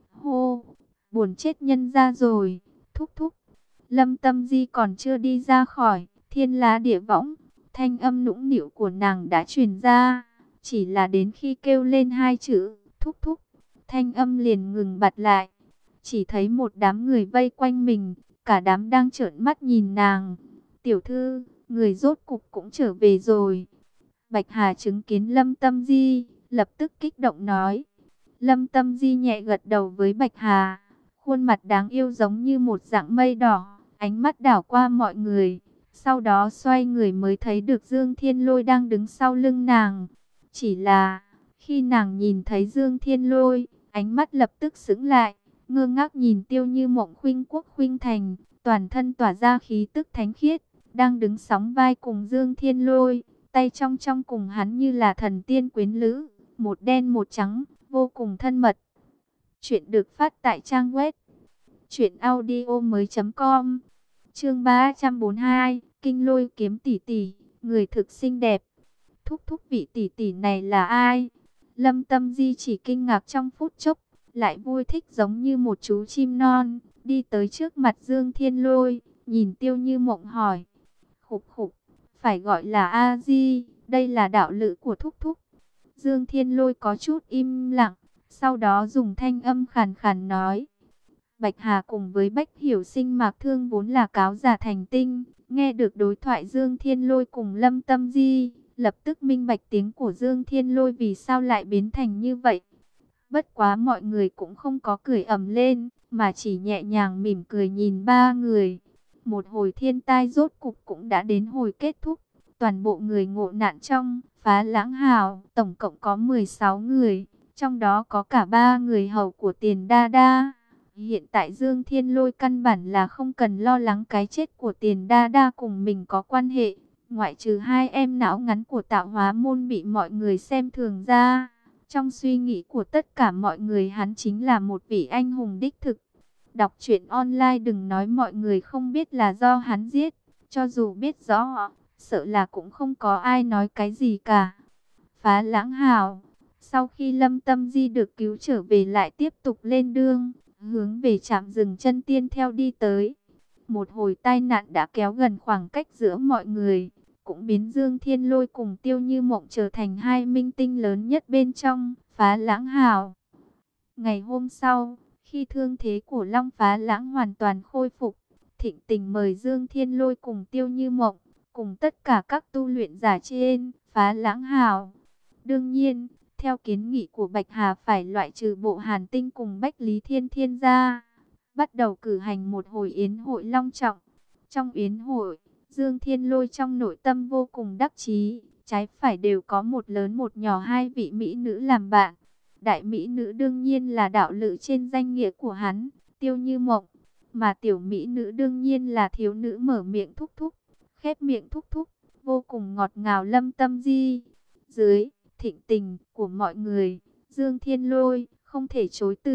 A: Hô, buồn chết nhân ra rồi. Thúc thúc. Lâm Tâm Di còn chưa đi ra khỏi Thiên Lá Địa Võng, thanh âm nũng nịu của nàng đã truyền ra. Chỉ là đến khi kêu lên hai chữ thúc thúc, thanh âm liền ngừng bặt lại. Chỉ thấy một đám người vây quanh mình, cả đám đang trợn mắt nhìn nàng. Tiểu thư, người rốt cục cũng trở về rồi. Bạch Hà chứng kiến Lâm Tâm Di, lập tức kích động nói. Lâm Tâm Di nhẹ gật đầu với Bạch Hà, khuôn mặt đáng yêu giống như một dạng mây đỏ, ánh mắt đảo qua mọi người. Sau đó xoay người mới thấy được Dương Thiên Lôi đang đứng sau lưng nàng. Chỉ là, khi nàng nhìn thấy Dương Thiên Lôi, ánh mắt lập tức sững lại, ngơ ngác nhìn Tiêu Như Mộng khuynh quốc khuynh thành, toàn thân tỏa ra khí tức thánh khiết, đang đứng sóng vai cùng Dương Thiên Lôi, tay trong trong cùng hắn như là thần tiên quyến lữ, một đen một trắng, vô cùng thân mật. Chuyện được phát tại trang web truyện audio mới chấm com. Chương ba trăm bốn mươi hai, Kinh Lôi Kiếm tỷ tỷ, người thực xinh đẹp. Thúc thúc, vị tỷ tỷ này là ai? Lâm Tâm Di chỉ kinh ngạc trong phút chốc, lại vui thích giống như một chú chim non, đi tới trước mặt Dương Thiên Lôi, nhìn Tiêu Như Mộng hỏi. Khục khục, phải gọi là A Di, đây là đạo lữ của thúc thúc. Dương Thiên Lôi có chút im lặng, sau đó dùng thanh âm khàn khàn nói. Bạch Hà cùng với Bách Hiểu Sinh Mạc Thương vốn là cáo giả thành tinh, nghe được đối thoại Dương Thiên Lôi cùng Lâm Tâm Di, lập tức minh bạch tiếng của Dương Thiên Lôi vì sao lại biến thành như vậy. Bất quá mọi người cũng không có cười ầm lên, mà chỉ nhẹ nhàng mỉm cười nhìn ba người. Một hồi thiên tai rốt cục cũng đã đến hồi kết thúc. Toàn bộ người ngộ nạn trong Phá Lãng Hào tổng cộng có mười sáu người, trong đó có cả ba người hầu của Tiền Đa Đa. Hiện tại Dương Thiên Lôi căn bản là không cần lo lắng cái chết của Tiền Đa Đa cùng mình có quan hệ. Ngoại trừ hai em não ngắn của Tạo Hóa Môn bị mọi người xem thường ra, trong suy nghĩ của tất cả mọi người hắn chính là một vị anh hùng đích thực. Đọc truyện online đừng nói mọi người không biết là do hắn giết, cho dù biết rõ, sợ là cũng không có ai nói cái gì cả. Phá Lãng Hào, sau khi Lâm Tâm Di được cứu trở về lại tiếp tục lên đường, hướng về trạm dừng chân tiên theo đi tới. Một hồi tai nạn đã kéo gần khoảng cách giữa mọi người, cũng biến Dương Thiên Lôi cùng Tiêu Như Mộng trở thành hai minh tinh lớn nhất bên trong Phá Lãng Hào. Ngày hôm sau, khi thương thế của Long Phá Lãng hoàn toàn khôi phục, Thịnh Tình mời Dương Thiên Lôi cùng Tiêu Như Mộng, cùng tất cả các tu luyện giả trên Phá Lãng Hào. Đương nhiên, theo kiến nghị của Bạch Hà phải loại trừ Bộ Hàn Tinh cùng Bách Lý Thiên Thiên ra, bắt đầu cử hành một hồi yến hội long trọng. Trong yến hội, Dương Thiên Lôi trong nội tâm vô cùng đắc chí, trái phải đều có một lớn một nhỏ hai vị mỹ nữ làm bạn. Đại mỹ nữ đương nhiên là đạo lữ trên danh nghĩa của hắn, Tiêu Như Mộng, mà tiểu mỹ nữ đương nhiên là thiếu nữ mở miệng thúc thúc, khép miệng thúc thúc, vô cùng ngọt ngào Lâm Tâm Di. Dưới thịnh tình của mọi người, Dương Thiên Lôi không thể chối từ,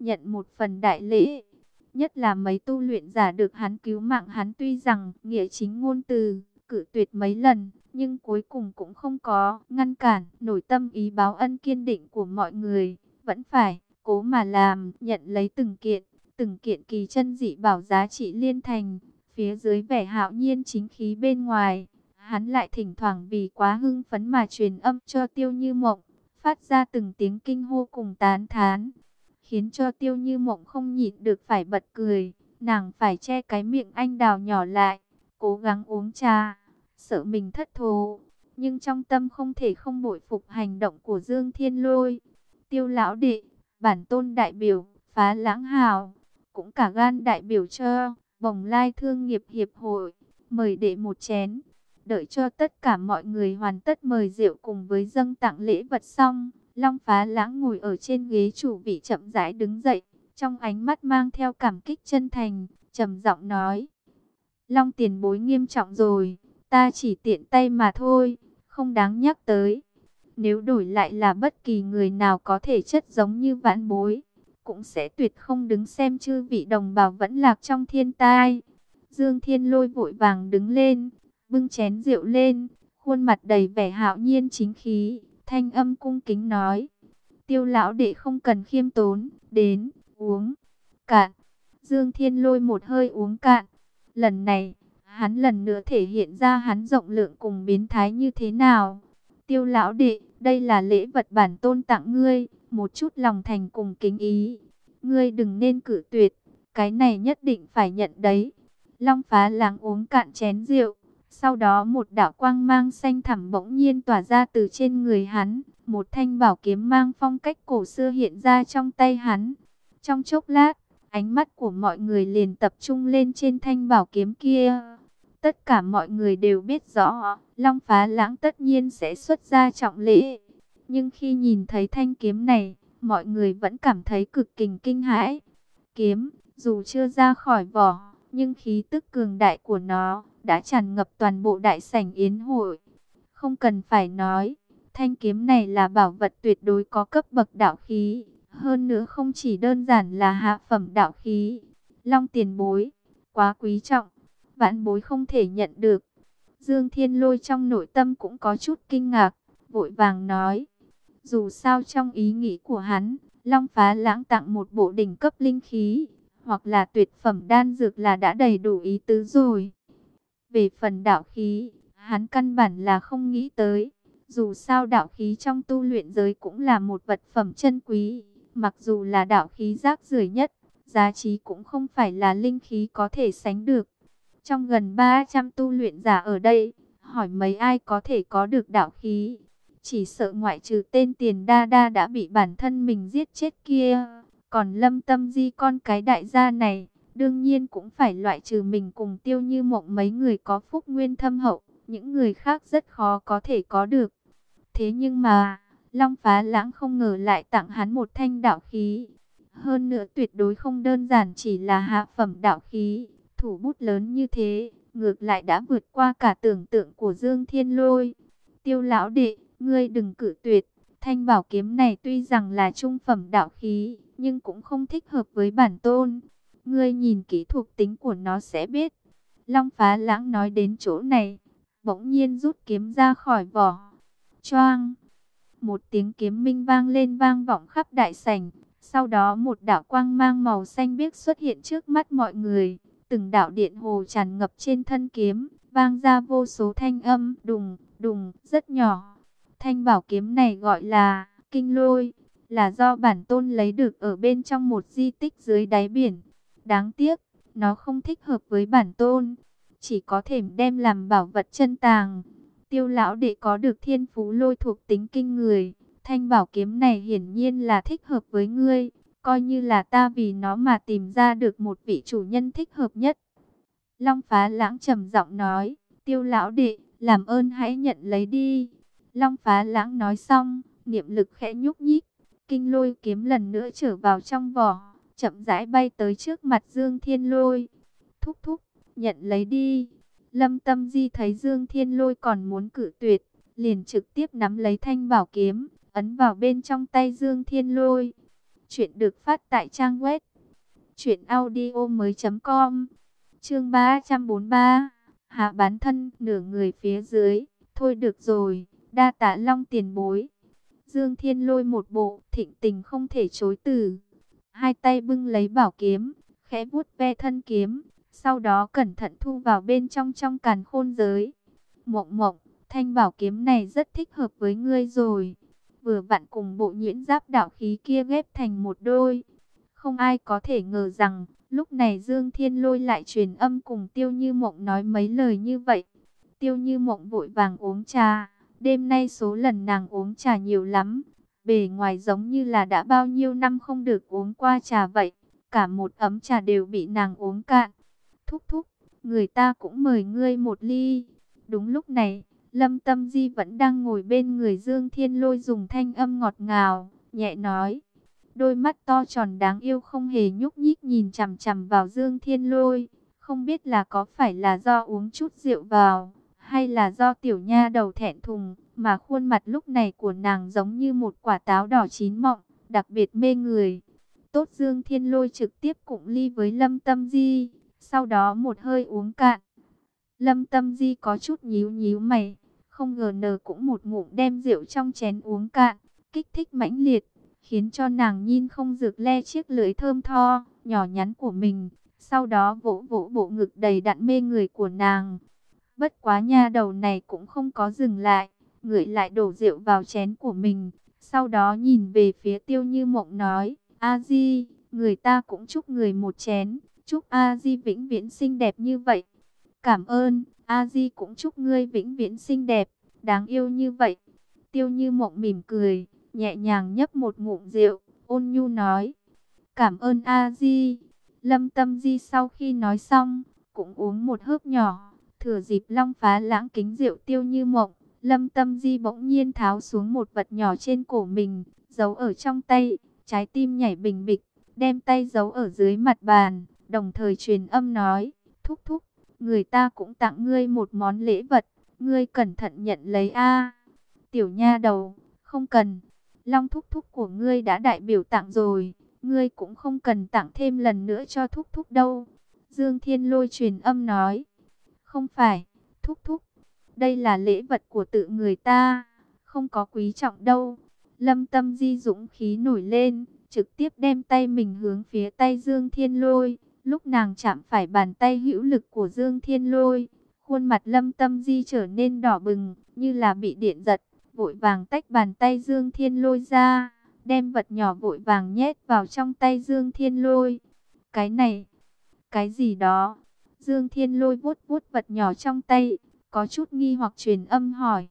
A: nhận một phần đại lễ. Nhất là mấy tu luyện giả được hắn cứu mạng, hắn tuy rằng nghĩa chính ngôn từ, cự tuyệt mấy lần, nhưng cuối cùng cũng không có ngăn cản nổi tâm ý báo ân kiên định của mọi người, vẫn phải cố mà làm, nhận lấy từng kiện, từng kiện kỳ chân dị bảo giá trị liên thành. Phía dưới vẻ hạo nhiên chính khí bên ngoài, hắn lại thỉnh thoảng vì quá hưng phấn mà truyền âm cho Tiêu Như Mộng, phát ra từng tiếng kinh hô cùng tán thán, khiến cho Tiêu Như Mộng không nhịn được phải bật cười. Nàng phải che cái miệng anh đào nhỏ lại, cố gắng uống trà, sợ mình thất thố, nhưng trong tâm không thể không bội phục hành động của Dương Thiên Lôi. Tiêu lão đệ, bản tôn đại biểu Phá Lãng Hào, cũng cả gan đại biểu cho Bồng Lai Thương nghiệp Hiệp hội, mời đệ một chén. Đợi cho tất cả mọi người hoàn tất mời rượu cùng với dâng tặng lễ vật xong, Long Phá Lãng ngồi ở trên ghế chủ vị chậm rãi đứng dậy, trong ánh mắt mang theo cảm kích chân thành, trầm giọng nói: Long tiền bối nghiêm trọng rồi, ta chỉ tiện tay mà thôi, không đáng nhắc tới. Nếu đổi lại là bất kỳ người nào có thể chất giống như vãn bối, cũng sẽ tuyệt không đứng xem chư vị đồng bào vẫn lạc trong thiên tai. Dương Thiên Lôi vội vàng đứng lên, bưng chén rượu lên, khuôn mặt đầy vẻ hạo nhiên chính khí, thanh âm cung kính nói: Tiêu lão đệ không cần khiêm tốn, đến, uống cạn. Dương Thiên Lôi một hơi uống cạn. Lần này, hắn lần nữa thể hiện ra hắn rộng lượng cùng biến thái như thế nào. Tiêu lão đệ, đây là lễ vật bản tôn tặng ngươi, một chút lòng thành cùng kính ý. Ngươi đừng nên cự tuyệt, cái này nhất định phải nhận đấy. Long Phá Lãng uống cạn chén rượu, sau đó một đạo quang mang xanh thẳm bỗng nhiên tỏa ra từ trên người hắn. Một thanh bảo kiếm mang phong cách cổ xưa hiện ra trong tay hắn. Trong chốc lát, ánh mắt của mọi người liền tập trung lên trên thanh bảo kiếm kia. Tất cả mọi người đều biết rõ, Long Phá Lãng tất nhiên sẽ xuất ra trọng lễ. Nhưng khi nhìn thấy thanh kiếm này, mọi người vẫn cảm thấy cực kỳ kinh hãi. Kiếm, dù chưa ra khỏi vỏ, nhưng khí tức cường đại của nó đã tràn ngập toàn bộ đại sảnh yến hội. Không cần phải nói, thanh kiếm này là bảo vật tuyệt đối có cấp bậc đạo khí. Hơn nữa không chỉ đơn giản là hạ phẩm đạo khí. Long tiền bối, quá quý trọng, vãn bối không thể nhận được. Dương Thiên Lôi trong nội tâm cũng có chút kinh ngạc, vội vàng nói. Dù sao trong ý nghĩ của hắn, Long Phá Lãng tặng một bộ đỉnh cấp linh khí, hoặc là tuyệt phẩm đan dược là đã đầy đủ ý tứ rồi. Về phần đạo khí, hắn căn bản là không nghĩ tới. Dù sao đạo khí trong tu luyện giới cũng là một vật phẩm chân quý. Mặc dù là đạo khí rác rưởi nhất, giá trị cũng không phải là linh khí có thể sánh được. Trong gần ba trăm tu luyện giả ở đây, hỏi mấy ai có thể có được đạo khí. Chỉ sợ ngoại trừ tên Tiền Đa Đa đã bị bản thân mình giết chết kia. Còn Lâm Tâm Di con cái đại gia này, đương nhiên cũng phải loại trừ mình cùng Tiêu Như Mộng mấy người có phúc nguyên thâm hậu. Những người khác rất khó có thể có được. Thế nhưng mà, Long Phá Lãng không ngờ lại tặng hắn một thanh đạo khí. Hơn nữa tuyệt đối không đơn giản chỉ là hạ phẩm đạo khí. Thủ bút lớn như thế, ngược lại đã vượt qua cả tưởng tượng của Dương Thiên Lôi. Tiêu lão đệ, ngươi đừng cự tuyệt. Thanh bảo kiếm này tuy rằng là trung phẩm đạo khí, nhưng cũng không thích hợp với bản tôn. Ngươi nhìn kỹ thuộc tính của nó sẽ biết. Long Phá Lãng nói đến chỗ này, bỗng nhiên rút kiếm ra khỏi vỏ. Choang! Một tiếng kiếm minh vang lên vang vọng khắp đại sảnh. Sau đó một đạo quang mang màu xanh biếc xuất hiện trước mắt mọi người. Từng đạo điện hồ tràn ngập trên thân kiếm, vang ra vô số thanh âm đùng, đùng, rất nhỏ. Thanh bảo kiếm này gọi là Kinh Lôi, là do bản tôn lấy được ở bên trong một di tích dưới đáy biển. Đáng tiếc, nó không thích hợp với bản tôn, chỉ có thể đem làm bảo vật chân tàng. Tiêu lão đệ có được thiên phú lôi thuộc tính kinh người, thanh bảo kiếm này hiển nhiên là thích hợp với ngươi, coi như là ta vì nó mà tìm ra được một vị chủ nhân thích hợp nhất. Long Phá Lãng trầm giọng nói, Tiêu lão đệ, làm ơn hãy nhận lấy đi. Long Phá Lãng nói xong, niệm lực khẽ nhúc nhích, kinh lôi kiếm lần nữa trở vào trong vỏ, chậm rãi bay tới trước mặt Dương Thiên Lôi. Thúc thúc, nhận lấy đi. Lâm Tâm Di thấy Dương Thiên Lôi còn muốn cự tuyệt, liền trực tiếp nắm lấy thanh bảo kiếm, ấn vào bên trong tay Dương Thiên Lôi. Chuyện được phát tại trang web truyện audio mới chấm com. Chương ba trăm bốn mươi ba. Hạ bán thân, nửa người phía dưới. Thôi được rồi, đa tạ Long tiền bối. Dương Thiên Lôi một bộ thịnh tình không thể chối từ. Hai tay bưng lấy bảo kiếm, khẽ vuốt ve thân kiếm, sau đó cẩn thận thu vào bên trong trong càn khôn giới. Mộng mộng, thanh bảo kiếm này rất thích hợp với ngươi rồi. Vừa vặn cùng bộ nhuyễn giáp đạo khí kia ghép thành một đôi. Không ai có thể ngờ rằng, lúc này Dương Thiên Lôi lại truyền âm cùng Tiêu Như Mộng nói mấy lời như vậy. Tiêu Như Mộng vội vàng uống trà. Đêm nay số lần nàng uống trà nhiều lắm. Bề ngoài giống như là đã bao nhiêu năm không được uống qua trà vậy. Cả một ấm trà đều bị nàng uống cạn. Thúc thúc, người ta cũng mời ngươi một ly. Đúng lúc này, Lâm Tâm Di vẫn đang ngồi bên người Dương Thiên Lôi, dùng thanh âm ngọt ngào, nhẹ nói. Đôi mắt to tròn đáng yêu không hề nhúc nhích nhìn chằm chằm vào Dương Thiên Lôi. Không biết là có phải là do uống chút rượu vào, hay là do tiểu nha đầu thẹn thùng, mà khuôn mặt lúc này của nàng giống như một quả táo đỏ chín mọng, đặc biệt mê người. Tốt, Dương Thiên Lôi trực tiếp cụng ly với Lâm Tâm Di, sau đó một hơi uống cạn. Lâm Tâm Di có chút nhíu nhíu mày, không ngờ nờ cũng một ngụm đem rượu trong chén uống cạn, kích thích mãnh liệt, khiến cho nàng nhìn không dược le chiếc lưỡi thơm tho, nhỏ nhắn của mình, sau đó vỗ vỗ bộ ngực đầy đặn mê người của nàng. Bất quá nha đầu này cũng không có dừng lại, ngửi lại đổ rượu vào chén của mình, sau đó nhìn về phía Tiêu Như Mộng nói, A Di, người ta cũng chúc người một chén, chúc A Di vĩnh viễn xinh đẹp như vậy. Cảm ơn, A Di cũng chúc ngươi vĩnh viễn xinh đẹp, đáng yêu như vậy. Tiêu Như Mộng mỉm cười, nhẹ nhàng nhấp một ngụm rượu, ôn nhu nói, cảm ơn A Di. Lâm Tâm Di sau khi nói xong, cũng uống một hớp nhỏ. Thừa dịp Long Phá Lãng kính rượu Tiêu Như Mộng, Lâm Tâm Di bỗng nhiên tháo xuống một vật nhỏ trên cổ mình, giấu ở trong tay, trái tim nhảy bình bịch, đem tay giấu ở dưới mặt bàn, đồng thời truyền âm nói, thúc thúc, người ta cũng tặng ngươi một món lễ vật, ngươi cẩn thận nhận lấy a. Tiểu nha đầu, không cần, Long thúc thúc của ngươi đã đại biểu tặng rồi, ngươi cũng không cần tặng thêm lần nữa cho thúc thúc đâu. Dương Thiên Lôi truyền âm nói, không phải, thúc thúc, đây là lễ vật của tự người ta, không có quý trọng đâu. Lâm Tâm Di dũng khí nổi lên, trực tiếp đem tay mình hướng phía tay Dương Thiên Lôi. Lúc nàng chạm phải bàn tay hữu lực của Dương Thiên Lôi, khuôn mặt Lâm Tâm Di trở nên đỏ bừng, như là bị điện giật, vội vàng tách bàn tay Dương Thiên Lôi ra, đem vật nhỏ vội vàng nhét vào trong tay Dương Thiên Lôi. Cái này, cái gì đó? Dương Thiên Lôi vuốt vuốt vật nhỏ trong tay, có chút nghi hoặc truyền âm hỏi.